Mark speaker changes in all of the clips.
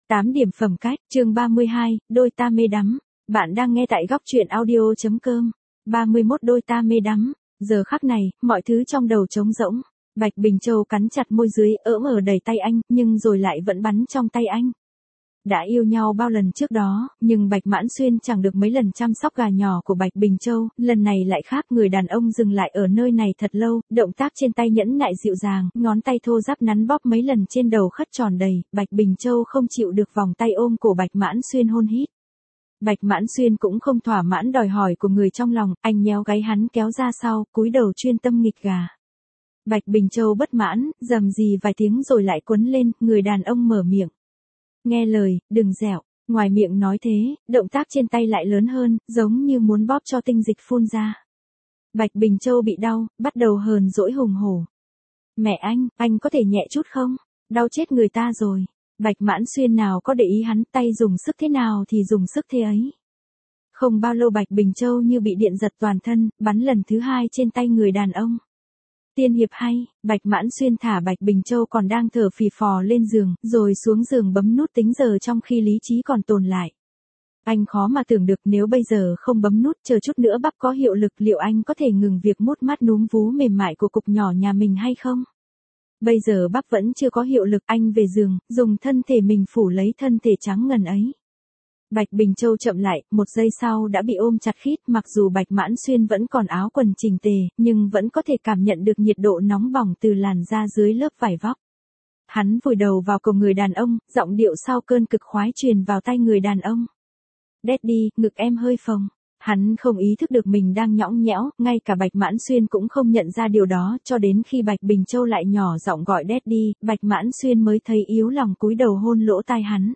Speaker 1: 8 điểm phẩm cách, chương 32, đôi ta mê đắm. Bạn đang nghe tại góc truyện audio.com. 31 đôi ta mê đắm. Giờ khắc này, mọi thứ trong đầu trống rỗng. Bạch Bình Châu cắn chặt môi dưới, ỡm ở đầy tay anh, nhưng rồi lại vẫn bắn trong tay anh. Đã yêu nhau bao lần trước đó, nhưng Bạch Mãn Xuyên chẳng được mấy lần chăm sóc gà nhỏ của Bạch Bình Châu, lần này lại khác. Người đàn ông dừng lại ở nơi này thật lâu, động tác trên tay nhẫn nại dịu dàng, ngón tay thô ráp nắn bóp mấy lần trên đầu khất tròn đầy. Bạch Bình Châu không chịu được vòng tay ôm cổ Bạch Mãn Xuyên hôn hít. Bạch Mãn Xuyên cũng không thỏa mãn đòi hỏi của người trong lòng, anh nhéo gáy hắn kéo ra sau, cúi đầu chuyên tâm nghịch gà. Bạch Bình Châu bất mãn, rầm rì vài tiếng rồi lại quấn lên. Người đàn ông mở miệng. Nghe lời, đừng dẻo. Ngoài miệng nói thế, động tác trên tay lại lớn hơn, giống như muốn bóp cho tinh dịch phun ra. Bạch Bình Châu bị đau, bắt đầu hờn dỗi hùng hổ. Mẹ anh có thể nhẹ chút không? Đau chết người ta rồi. Bạch Mãn Xuyên nào có để ý hắn, tay dùng sức thế nào thì dùng sức thế ấy. Không bao lâu Bạch Bình Châu như bị điện giật toàn thân, bắn lần thứ hai trên tay người đàn ông. Tiên hiệp hay, Bạch Mãn Xuyên thả Bạch Bình Châu còn đang thở phì phò lên giường, rồi xuống giường bấm nút tính giờ trong khi lý trí còn tồn lại. Anh khó mà tưởng được nếu bây giờ không bấm nút, chờ chút nữa bắp có hiệu lực, liệu anh có thể ngừng việc mút mắt núm vú mềm mại của cục nhỏ nhà mình hay không? Bây giờ bắp vẫn chưa có hiệu lực, anh về giường, dùng thân thể mình phủ lấy thân thể trắng ngần ấy. Bạch Bình Châu chậm lại, một giây sau đã bị ôm chặt khít, mặc dù Bạch Mãn Xuyên vẫn còn áo quần chỉnh tề, nhưng vẫn có thể cảm nhận được nhiệt độ nóng bỏng từ làn da dưới lớp vải vóc. Hắn vùi đầu vào cổ người đàn ông, giọng điệu sau cơn cực khoái truyền vào tai người đàn ông. Daddy, ngực em hơi phồng. Hắn không ý thức được mình đang nhõng nhẽo, ngay cả Bạch Mãn Xuyên cũng không nhận ra điều đó, cho đến khi Bạch Bình Châu lại nhỏ giọng gọi Daddy, Bạch Mãn Xuyên mới thấy yếu lòng cúi đầu hôn lỗ tai hắn.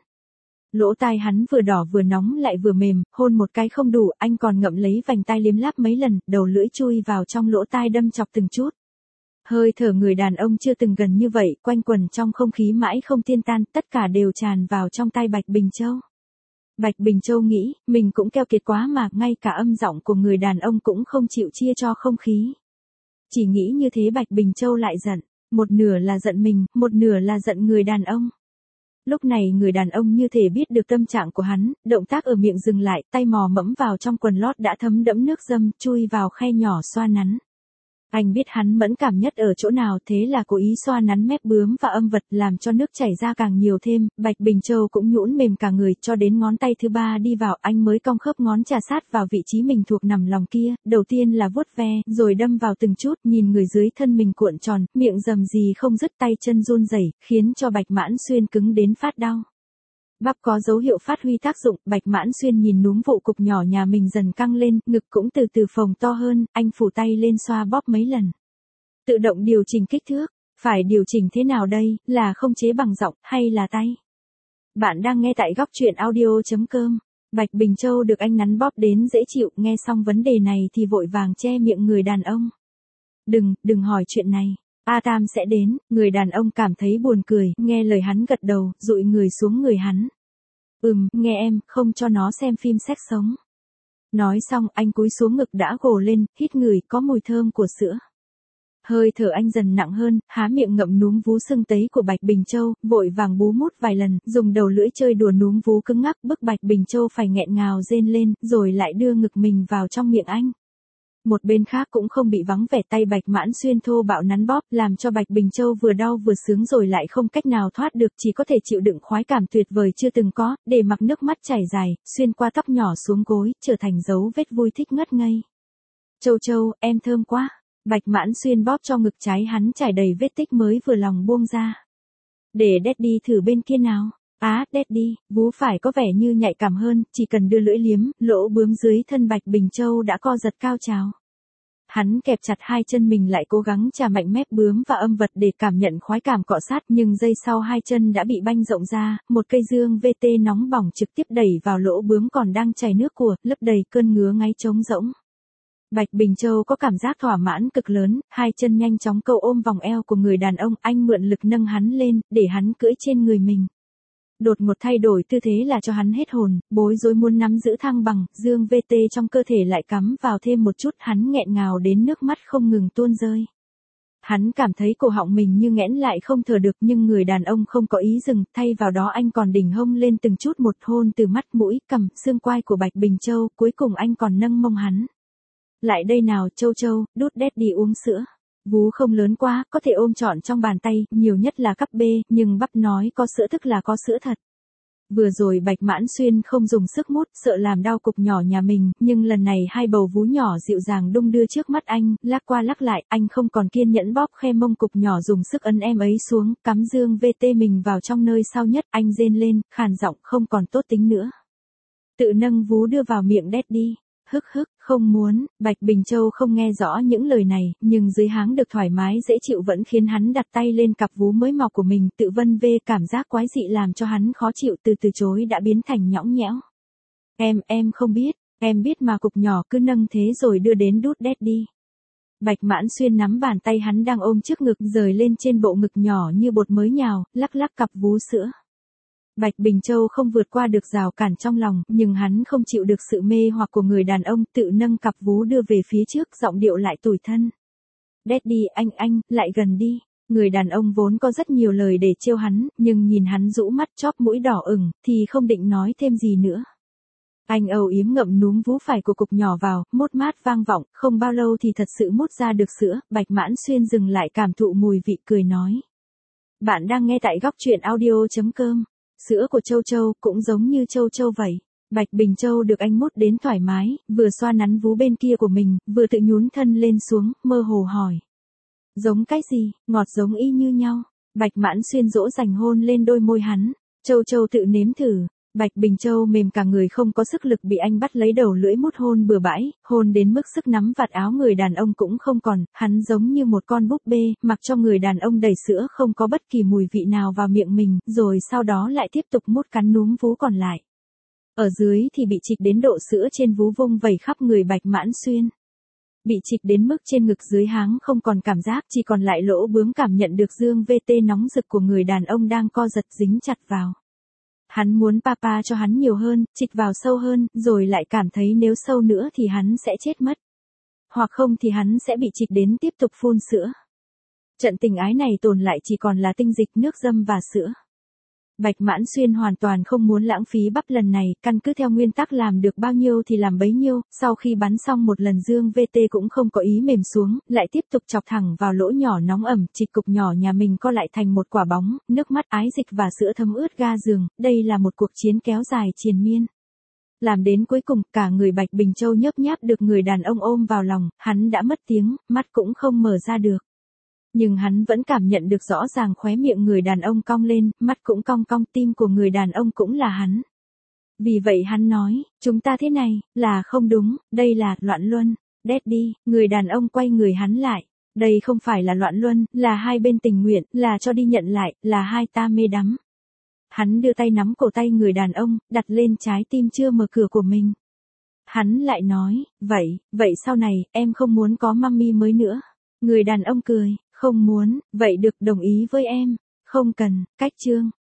Speaker 1: Lỗ tai hắn vừa đỏ vừa nóng lại vừa mềm, hôn một cái không đủ, anh còn ngậm lấy vành tai liếm láp mấy lần, đầu lưỡi chui vào trong lỗ tai đâm chọc từng chút. Hơi thở người đàn ông chưa từng gần như vậy, quanh quẩn trong không khí mãi không tiêu tan, tất cả đều tràn vào trong tai Bạch Bình Châu. Bạch Bình Châu nghĩ, mình cũng keo kiệt quá mà, ngay cả âm giọng của người đàn ông cũng không chịu chia cho không khí. Chỉ nghĩ như thế Bạch Bình Châu lại giận, một nửa là giận mình, một nửa là giận người đàn ông. Lúc này người đàn ông như thể biết được tâm trạng của hắn, động tác ở miệng dừng lại, tay mò mẫm vào trong quần lót đã thấm đẫm nước dâm, chui vào khe nhỏ xoa nắn. Anh biết hắn mẫn cảm nhất ở chỗ nào, thế là cố ý xoa nắn mép bướm và âm vật, làm cho nước chảy ra càng nhiều thêm. Bạch Bình Châu cũng nhũn mềm cả người, cho đến ngón tay thứ ba đi vào, anh mới cong khớp ngón trà sát vào vị trí mình thuộc nằm lòng kia, đầu tiên là vuốt ve, rồi đâm vào từng chút, nhìn người dưới thân mình cuộn tròn, miệng rầm rì không dứt, tay chân run rẩy, khiến cho Bạch Mãn Xuyên cứng đến phát đau. Bắp có dấu hiệu phát huy tác dụng, Bạch Mãn Xuyên nhìn núm vụ cục nhỏ nhà mình dần căng lên, ngực cũng từ từ phồng to hơn, anh phủ tay lên xoa bóp mấy lần. Tự động điều chỉnh kích thước, phải điều chỉnh thế nào đây, là không chế bằng giọng, hay là tay? Bạn đang nghe tại góc truyện audio.com. Bạch Bình Châu được anh nắn bóp đến dễ chịu, nghe xong vấn đề này thì vội vàng che miệng người đàn ông. Đừng hỏi chuyện này. A Tam sẽ đến, người đàn ông cảm thấy buồn cười, nghe lời hắn gật đầu, dụi người xuống người hắn. Nghe em, không cho nó xem phim sex sống. Nói xong, anh cúi xuống ngực đã gồ lên, hít ngửi, có mùi thơm của sữa. Hơi thở anh dần nặng hơn, há miệng ngậm núm vú sưng tấy của Bạch Bình Châu, vội vàng bú mút vài lần, dùng đầu lưỡi chơi đùa núm vú cứng ngắc, bức Bạch Bình Châu phải nghẹn ngào rên lên, rồi lại đưa ngực mình vào trong miệng anh. Một bên khác cũng không bị vắng vẻ, tay Bạch Mãn Xuyên thô bạo nắn bóp, làm cho Bạch Bình Châu vừa đau vừa sướng rồi lại không cách nào thoát được, chỉ có thể chịu đựng khoái cảm tuyệt vời chưa từng có, để mặc nước mắt chảy dài, xuyên qua tóc nhỏ xuống gối, trở thành dấu vết vui thích ngất ngây. Châu, em thơm quá. Bạch Mãn Xuyên bóp cho ngực trái hắn trải đầy vết tích mới vừa lòng buông ra. Để Daddy thử bên kia nào. Daddy, vú phải có vẻ như nhạy cảm hơn, chỉ cần đưa lưỡi liếm, lỗ bướm dưới thân Bạch Bình Châu đã co giật cao trào. Hắn kẹp chặt hai chân mình lại cố gắng chà mạnh mép bướm và âm vật để cảm nhận khoái cảm cọ sát, nhưng giây sau hai chân đã bị banh rộng ra, một cây dương VT nóng bỏng trực tiếp đẩy vào lỗ bướm còn đang chảy nước của, lấp đầy cơn ngứa ngáy trống rỗng. Bạch Bình Châu có cảm giác thỏa mãn cực lớn, hai chân nhanh chóng câu ôm vòng eo của người đàn ông, anh mượn lực nâng hắn lên, để hắn cưỡi trên người mình. Đột ngột thay đổi tư thế là cho hắn hết hồn, bối rối muốn nắm giữ thăng bằng, dương VT trong cơ thể lại cắm vào thêm một chút, hắn nghẹn ngào đến nước mắt không ngừng tuôn rơi. Hắn cảm thấy cổ họng mình như nghẽn lại không thở được, nhưng người đàn ông không có ý dừng, thay vào đó anh còn đỉnh hông lên từng chút một, hôn từ mắt, mũi, cằm, xương quai của Bạch Bình Châu, cuối cùng anh còn nâng mông hắn. Lại đây nào, Châu Châu, đút Daddy uống sữa. Vú không lớn quá, có thể ôm trọn trong bàn tay, nhiều nhất là cấp B, nhưng bắp nói có sữa tức là có sữa thật. Vừa rồi Bạch Mãn Xuyên không dùng sức mút, sợ làm đau cục nhỏ nhà mình, nhưng lần này hai bầu vú nhỏ dịu dàng đung đưa trước mắt anh, lắc qua lắc lại, anh không còn kiên nhẫn bóp khe mông cục nhỏ, dùng sức ấn em ấy xuống, cắm dương VT mình vào trong nơi sau nhất, anh rên lên, khàn giọng không còn tốt tính nữa. Tự nâng vú đưa vào miệng Daddy. Hức hức, không muốn. Bạch Bình Châu không nghe rõ những lời này, nhưng dưới háng được thoải mái dễ chịu vẫn khiến hắn đặt tay lên cặp vú mới mọc của mình, tự vân vê, cảm giác quái dị làm cho hắn khó chịu, từ chối đã biến thành nhõng nhẽo. Em không biết, em biết mà, cục nhỏ cứ nâng thế rồi đưa đến đút Daddy. Bạch Mãn Xuyên nắm bàn tay hắn đang ôm trước ngực, rời lên trên bộ ngực nhỏ như bột mới nhào, lắc lắc cặp vú sữa. Bạch Bình Châu không vượt qua được rào cản trong lòng, nhưng hắn không chịu được sự mê hoặc của người đàn ông, tự nâng cặp vú đưa về phía trước, giọng điệu lại tủi thân. Daddy, anh, lại gần đi. Người đàn ông vốn có rất nhiều lời để trêu hắn, nhưng nhìn hắn rũ mắt chóp mũi đỏ ửng, thì không định nói thêm gì nữa. Anh âu yếm ngậm núm vú phải của cục nhỏ vào, mốt mát vang vọng, không bao lâu thì thật sự mốt ra được sữa. Bạch Mãn Xuyên dừng lại cảm thụ mùi vị, cười nói. Bạn đang nghe tại góc truyện audio.com. Sữa của Châu Châu cũng giống như Châu Châu vậy. Bạch Bình Châu được anh mút đến thoải mái, vừa xoa nắn vú bên kia của mình, vừa tự nhún thân lên xuống, mơ hồ hỏi. Giống cái gì, ngọt giống y như nhau. Bạch Mãn Xuyên dỗ dành hôn lên đôi môi hắn. Châu Châu tự nếm thử. Bạch Bình Châu mềm cả người không có sức lực, bị anh bắt lấy đầu lưỡi mút hôn bừa bãi, hôn đến mức sức nắm vạt áo người đàn ông cũng không còn, hắn giống như một con búp bê, mặc cho người đàn ông đẩy sữa không có bất kỳ mùi vị nào vào miệng mình, rồi sau đó lại tiếp tục mút cắn núm vú còn lại. Ở dưới thì bị trịch đến độ sữa trên vú vung vẩy khắp người Bạch Mãn Xuyên. Bị trịch đến mức trên ngực dưới háng không còn cảm giác, chỉ còn lại lỗ bướm cảm nhận được dương VT nóng rực của người đàn ông đang co giật dính chặt vào. Hắn muốn papa cho hắn nhiều hơn, trịch vào sâu hơn, rồi lại cảm thấy nếu sâu nữa thì hắn sẽ chết mất. Hoặc không thì hắn sẽ bị trịch đến tiếp tục phun sữa. Trận tình ái này tồn lại chỉ còn là tinh dịch, nước dâm và sữa. Bạch Mãn Xuyên hoàn toàn không muốn lãng phí bắp lần này, căn cứ theo nguyên tắc làm được bao nhiêu thì làm bấy nhiêu, sau khi bắn xong một lần dương VT cũng không có ý mềm xuống, lại tiếp tục chọc thẳng vào lỗ nhỏ nóng ẩm, trịch cục nhỏ nhà mình co lại thành một quả bóng, nước mắt, ái dịch và sữa thấm ướt ga giường, đây là một cuộc chiến kéo dài triền miên. Làm đến cuối cùng, cả người Bạch Bình Châu nhớp nháp được người đàn ông ôm vào lòng, hắn đã mất tiếng, mắt cũng không mở ra được. Nhưng hắn vẫn cảm nhận được rõ ràng khóe miệng người đàn ông cong lên, mắt cũng cong cong, tim của người đàn ông cũng là hắn. Vì vậy hắn nói, chúng ta thế này, là không đúng, đây là loạn luân. Daddy, người đàn ông quay người hắn lại. Đây không phải là loạn luân, là hai bên tình nguyện, là cho đi nhận lại, là hai ta mê đắm. Hắn đưa tay nắm cổ tay người đàn ông, đặt lên trái tim chưa mở cửa của mình. Hắn lại nói, vậy sau này, em không muốn có mummy mới nữa. Người đàn ông cười. Không muốn, vậy được, đồng ý với em. Không cần, cách chương.